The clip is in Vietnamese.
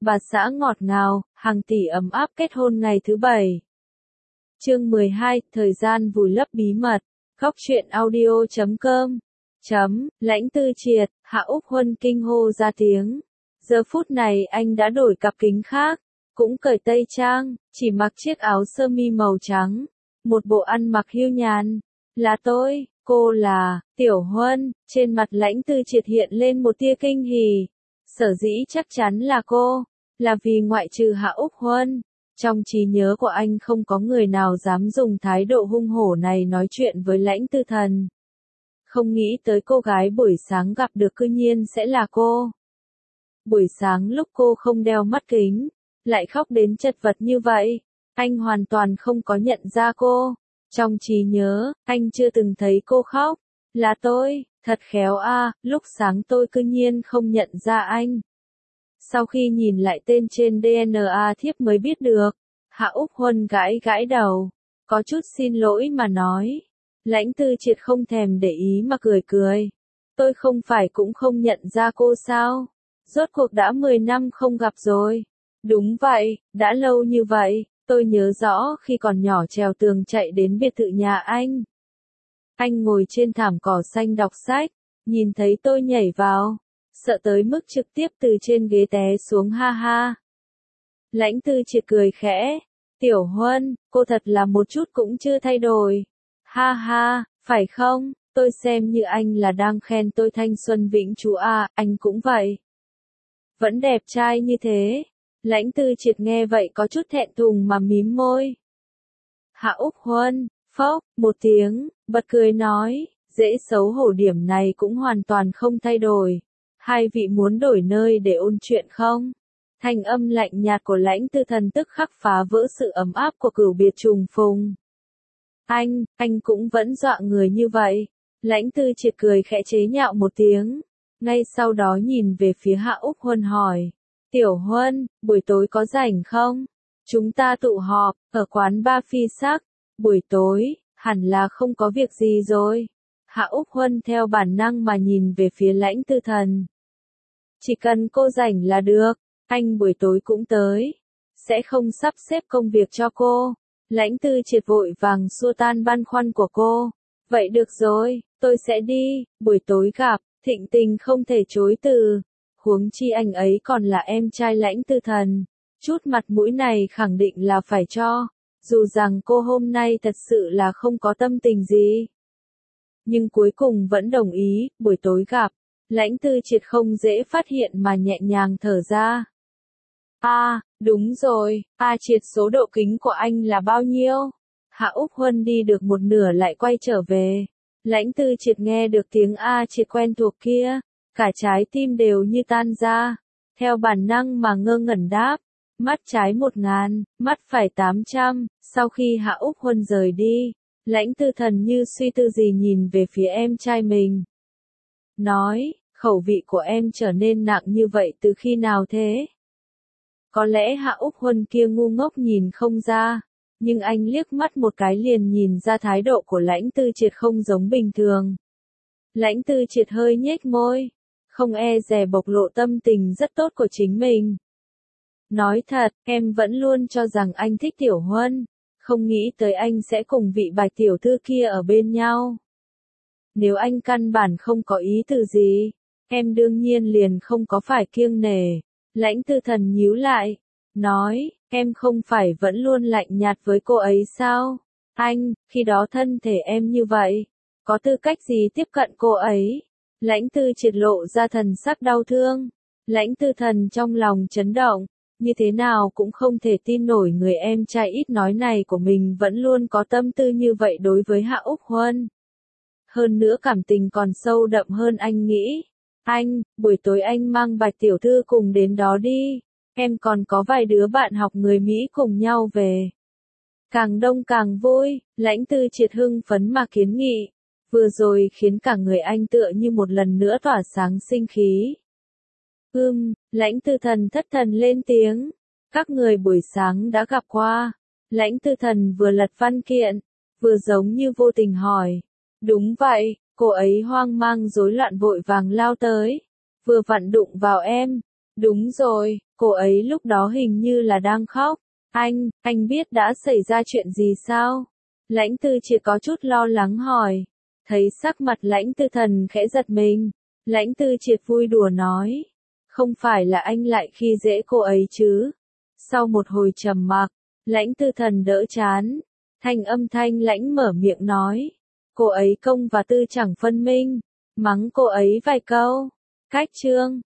bà xã ngọt ngào, hàng tỷ ấm áp kết hôn ngày thứ 7. Chương 12, thời gian vùi lấp bí mật. Góc truyện audio.com. Lãnh Tư Triệt, Hạ Úc Huân kinh hô ra tiếng. Giờ phút này anh đã đổi cặp kính khác, cũng cởi tây trang, chỉ mặc chiếc áo sơ mi màu trắng, một bộ ăn mặc hiu nhàn. Là tôi, cô là Tiểu Huân. Trên mặt Lãnh Tư Triệt hiện lên một tia kinh hỉ. Sở dĩ chắc chắn là cô, là vì ngoại trừ Hạ Úc Huân, trong trí nhớ của anh không có người nào dám dùng thái độ hung hổ này nói chuyện với Lãnh Tư Thần. Không nghĩ tới cô gái buổi sáng gặp được cư nhiên sẽ là cô. Buổi sáng lúc cô không đeo mắt kính, lại khóc đến chật vật như vậy, anh hoàn toàn không có nhận ra cô. Trong trí nhớ, anh chưa từng thấy cô khóc. Là tôi, thật khéo a, lúc sáng tôi cư nhiên không nhận ra anh. Sau khi nhìn lại tên trên DNA thiếp mới biết được. Hạ Úc Huân gãi gãi đầu, có chút xin lỗi mà nói. Lãnh Tư Triệt không thèm để ý mà cười cười. Tôi không phải cũng không nhận ra cô sao? Rốt cuộc đã 10 năm không gặp rồi. Đúng vậy, đã lâu như vậy, tôi nhớ rõ khi còn nhỏ trèo tường chạy đến biệt thự nhà anh. Anh ngồi trên thảm cỏ xanh đọc sách, nhìn thấy tôi nhảy vào, sợ tới mức trực tiếp từ trên ghế té xuống ha ha. Lãnh Tư Triệt cười khẽ, Tiểu Huân, cô thật là một chút cũng chưa thay đổi. Ha ha, phải không, tôi xem như anh là đang khen tôi thanh xuân vĩnh trú à, anh cũng vậy. Vẫn đẹp trai như thế. Lãnh Tư Triệt nghe vậy có chút thẹn thùng mà mím môi. Hạ Úc Huân, phốc, một tiếng, bật cười nói, dễ xấu hổ điểm này cũng hoàn toàn không thay đổi. Hai vị muốn đổi nơi để ôn chuyện không? Thanh âm lạnh nhạt của Lãnh Tư Thần tức khắc phá vỡ sự ấm áp của cửu biệt trùng phùng. Anh cũng vẫn dọa người như vậy. Lãnh Tư Triệt cười khẽ chế nhạo một tiếng. Ngay sau đó nhìn về phía Hạ Úc Huân hỏi. Tiểu Huân, buổi tối có rảnh không? Chúng ta tụ họp, ở quán bar phi sắc. Buổi tối, hẳn là không có việc gì rồi. Hạ Úc Huân theo bản năng mà nhìn về phía Lãnh Tư Thần. Chỉ cần cô rảnh là được, anh buổi tối cũng tới. Sẽ không sắp xếp công việc cho cô. Lãnh Tư Triệt vội vàng xua tan băn khoăn của cô. Vậy được rồi, tôi sẽ đi, buổi tối gặp, thịnh tình không thể chối từ. Huống chi anh ấy còn là em trai Lãnh Tư Thần. Chút mặt mũi này khẳng định là phải cho. Dù rằng cô hôm nay thật sự là không có tâm tình gì. Nhưng cuối cùng vẫn đồng ý, buổi tối gặp. Lãnh Tư Triệt không dễ phát hiện mà nhẹ nhàng thở ra. Đúng rồi, Triệt số độ kính của anh là bao nhiêu? Hạ Úc Huân đi được một nửa lại quay trở về. Lãnh Tư Triệt nghe được tiếng Triệt quen thuộc kia, cả trái tim đều như tan ra. Theo bản năng mà ngơ ngẩn đáp, mắt trái 1000, mắt phải 800. Sau khi Hạ Úc Huân rời đi, Lãnh Tư Thần như suy tư gì nhìn về phía em trai mình. Nói, khẩu vị của em trở nên nặng như vậy từ khi nào thế? Có lẽ Hạ Úc Huân kia ngu ngốc nhìn không ra, nhưng anh liếc mắt một cái liền nhìn ra thái độ của Lãnh Tư Triệt không giống bình thường. Lãnh Tư Triệt hơi nhếch môi, không e dè bộc lộ tâm tình rất tốt của chính mình. Nói thật, em vẫn luôn cho rằng anh thích Tiểu Huân, không nghĩ tới anh sẽ cùng vị Bạch tiểu thư kia ở bên nhau. Nếu anh căn bản không có ý từ gì, em đương nhiên liền không có phải kiêng nể. Lãnh Tư Thần nhíu lại, nói, em không phải vẫn luôn lạnh nhạt với cô ấy sao? Anh, khi đó thân thể em như vậy, có tư cách gì tiếp cận cô ấy? Lãnh Tư Triệt lộ ra thần sắc đau thương. Lãnh Tư Thần trong lòng chấn động, như thế nào cũng không thể tin nổi người em trai ít nói này của mình vẫn luôn có tâm tư như vậy đối với Hạ Úc Huân. Hơn nữa cảm tình còn sâu đậm hơn anh nghĩ. Anh, buổi tối anh mang Bạch tiểu thư cùng đến đó đi. Em còn có vài đứa bạn học người Mỹ cùng nhau về. Càng đông càng vui, Lãnh Tư Triệt hưng phấn mà kiến nghị. Vừa rồi khiến cả người anh tựa như một lần nữa tỏa sáng sinh khí. Lãnh Tư Thần thất thần lên tiếng. Các người buổi sáng đã gặp qua. Lãnh Tư Thần vừa lật văn kiện, vừa giống như vô tình hỏi. Đúng vậy, cô ấy hoang mang rối loạn vội vàng lao tới. Vừa vặn đụng vào em. Đúng rồi, Cô ấy lúc đó hình như là đang khóc. Anh biết đã xảy ra chuyện gì sao? Lãnh Tư Triệt có chút lo lắng hỏi. Thấy sắc mặt Lãnh Tư Thần khẽ giật mình. Lãnh Tư Triệt vui đùa nói. Không phải là anh lại khi dễ cô ấy chứ? Sau một hồi trầm mặc, Lãnh Tư Thần đỡ chán. Thanh âm thanh lãnh mở miệng nói. Cô ấy công và tư chẳng phân minh. Mắng cô ấy vài câu. Cách chương.